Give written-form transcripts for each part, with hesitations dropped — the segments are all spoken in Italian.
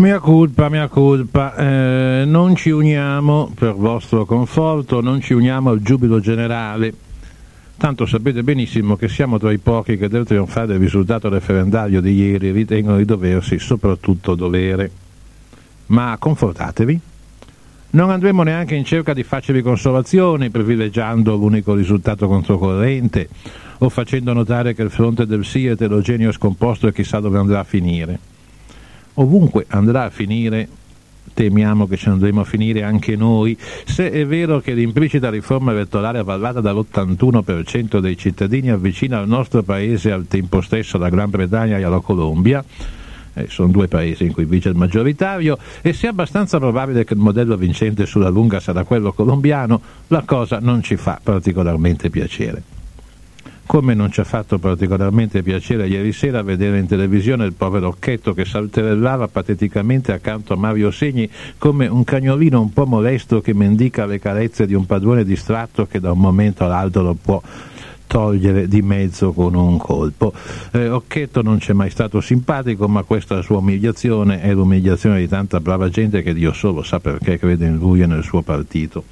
Mea culpa, non ci uniamo per vostro conforto, non ci uniamo al giubilo generale. Tanto sapete benissimo che siamo tra i pochi che del trionfare del risultato referendario di ieri ritengono di doversi soprattutto dovere. Ma confortatevi, non andremo neanche in cerca di facili consolazioni privilegiando l'unico risultato controcorrente o facendo notare che il fronte del sì è eterogeneo e scomposto e chissà dove andrà a finire. Ovunque andrà a finire, temiamo che ci andremo a finire anche noi, se è vero che l'implicita riforma elettorale avallata dall'81% dei cittadini avvicina il nostro paese al tempo stesso alla Gran Bretagna e alla Colombia. Sono due paesi in cui vige il maggioritario, e se è abbastanza probabile che il modello vincente sulla lunga sarà quello colombiano, la cosa non ci fa particolarmente piacere. Come non ci ha fatto particolarmente piacere ieri sera vedere in televisione il povero Occhetto che salterellava pateticamente accanto a Mario Segni come un cagnolino un po' molesto che mendica le carezze di un padrone distratto che da un momento all'altro lo può togliere di mezzo con un colpo. Occhetto non c'è mai stato simpatico, ma questa sua umiliazione è l'umiliazione di tanta brava gente che Dio solo sa perché crede in lui e nel suo partito.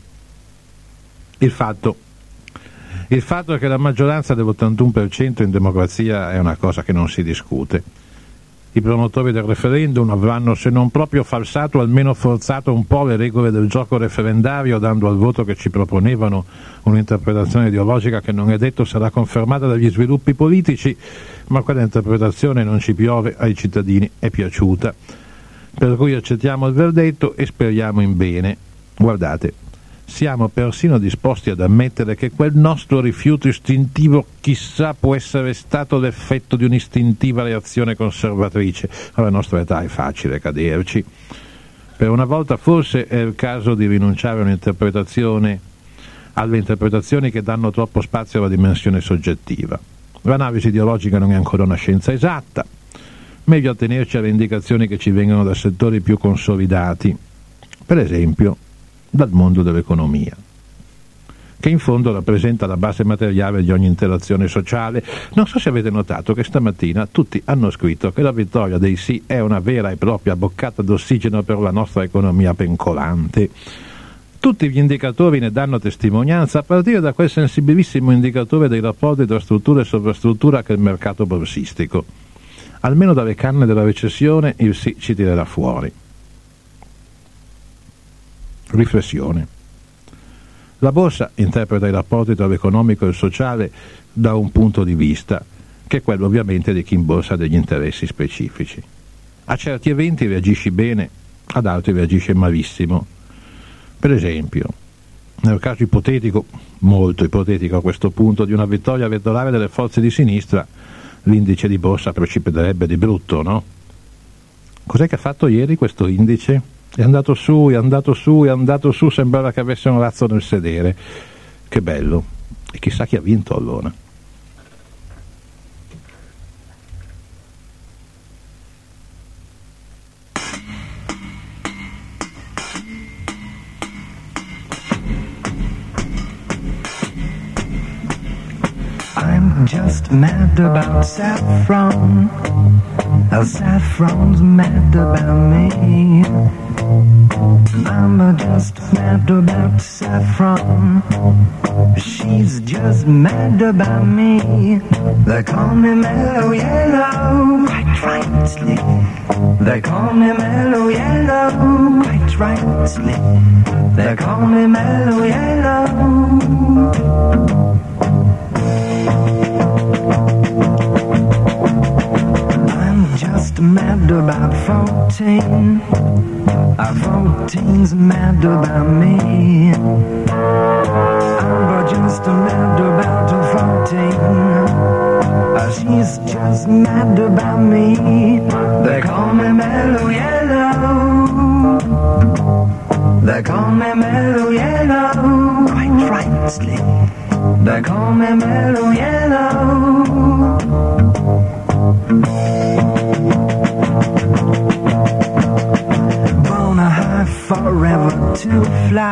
Il fatto è che la maggioranza dell'81% in democrazia è una cosa che non si discute. I promotori del referendum avranno, se non proprio falsato, almeno forzato un po' le regole del gioco referendario, dando al voto che ci proponevano un'interpretazione ideologica che non è detto sarà confermata dagli sviluppi politici, ma quella interpretazione non ci piove, ai cittadini è piaciuta. Per cui accettiamo il verdetto e speriamo in bene. Guardate, siamo persino disposti ad ammettere che quel nostro rifiuto istintivo chissà può essere stato l'effetto di un'istintiva reazione conservatrice. Alla nostra età è facile caderci. Per una volta forse è il caso di rinunciare alle interpretazioni che danno troppo spazio alla dimensione soggettiva. L'analisi ideologica non è ancora una scienza esatta. Meglio attenerci alle indicazioni che ci vengono da settori più consolidati. Per esempio, dal mondo dell'economia, che in fondo rappresenta la base materiale di ogni interazione sociale. Non so se avete notato che stamattina tutti hanno scritto che la vittoria dei sì è una vera e propria boccata d'ossigeno per la nostra economia pencolante. Tutti gli indicatori ne danno testimonianza, a partire da quel sensibilissimo indicatore dei rapporti tra struttura e sovrastruttura che è il mercato borsistico. Almeno dalle canne della recessione il sì ci tirerà fuori. Riflessione. La borsa interpreta i rapporti tra l'economico e il sociale da un punto di vista, che è quello ovviamente di chi in borsa ha degli interessi specifici. A certi eventi reagisci bene, ad altri reagisce malissimo. Per esempio, nel caso ipotetico, molto ipotetico a questo punto, di una vittoria elettorale delle forze di sinistra, l'indice di borsa precipiterebbe di brutto, no? Cos'è che ha fatto ieri questo indice? È andato su, sembrava che avesse un razzo nel sedere. Che bello. E chissà chi ha vinto allora. I'm just mad about saffron. Saffron's mad about me. I'm just mad about saffron. She's just mad about me. They call me Mellow Yellow, quite rightly. They call me Mellow Yellow, quite rightly. They call me Mellow Yellow. Just mad about 14. 14's mad about me. I'm just mad about 14. She's just mad about me. They call me Mellow Yellow. They call me Mellow Yellow, quite rightly. They call me Mellow Yellow. Forever to fly.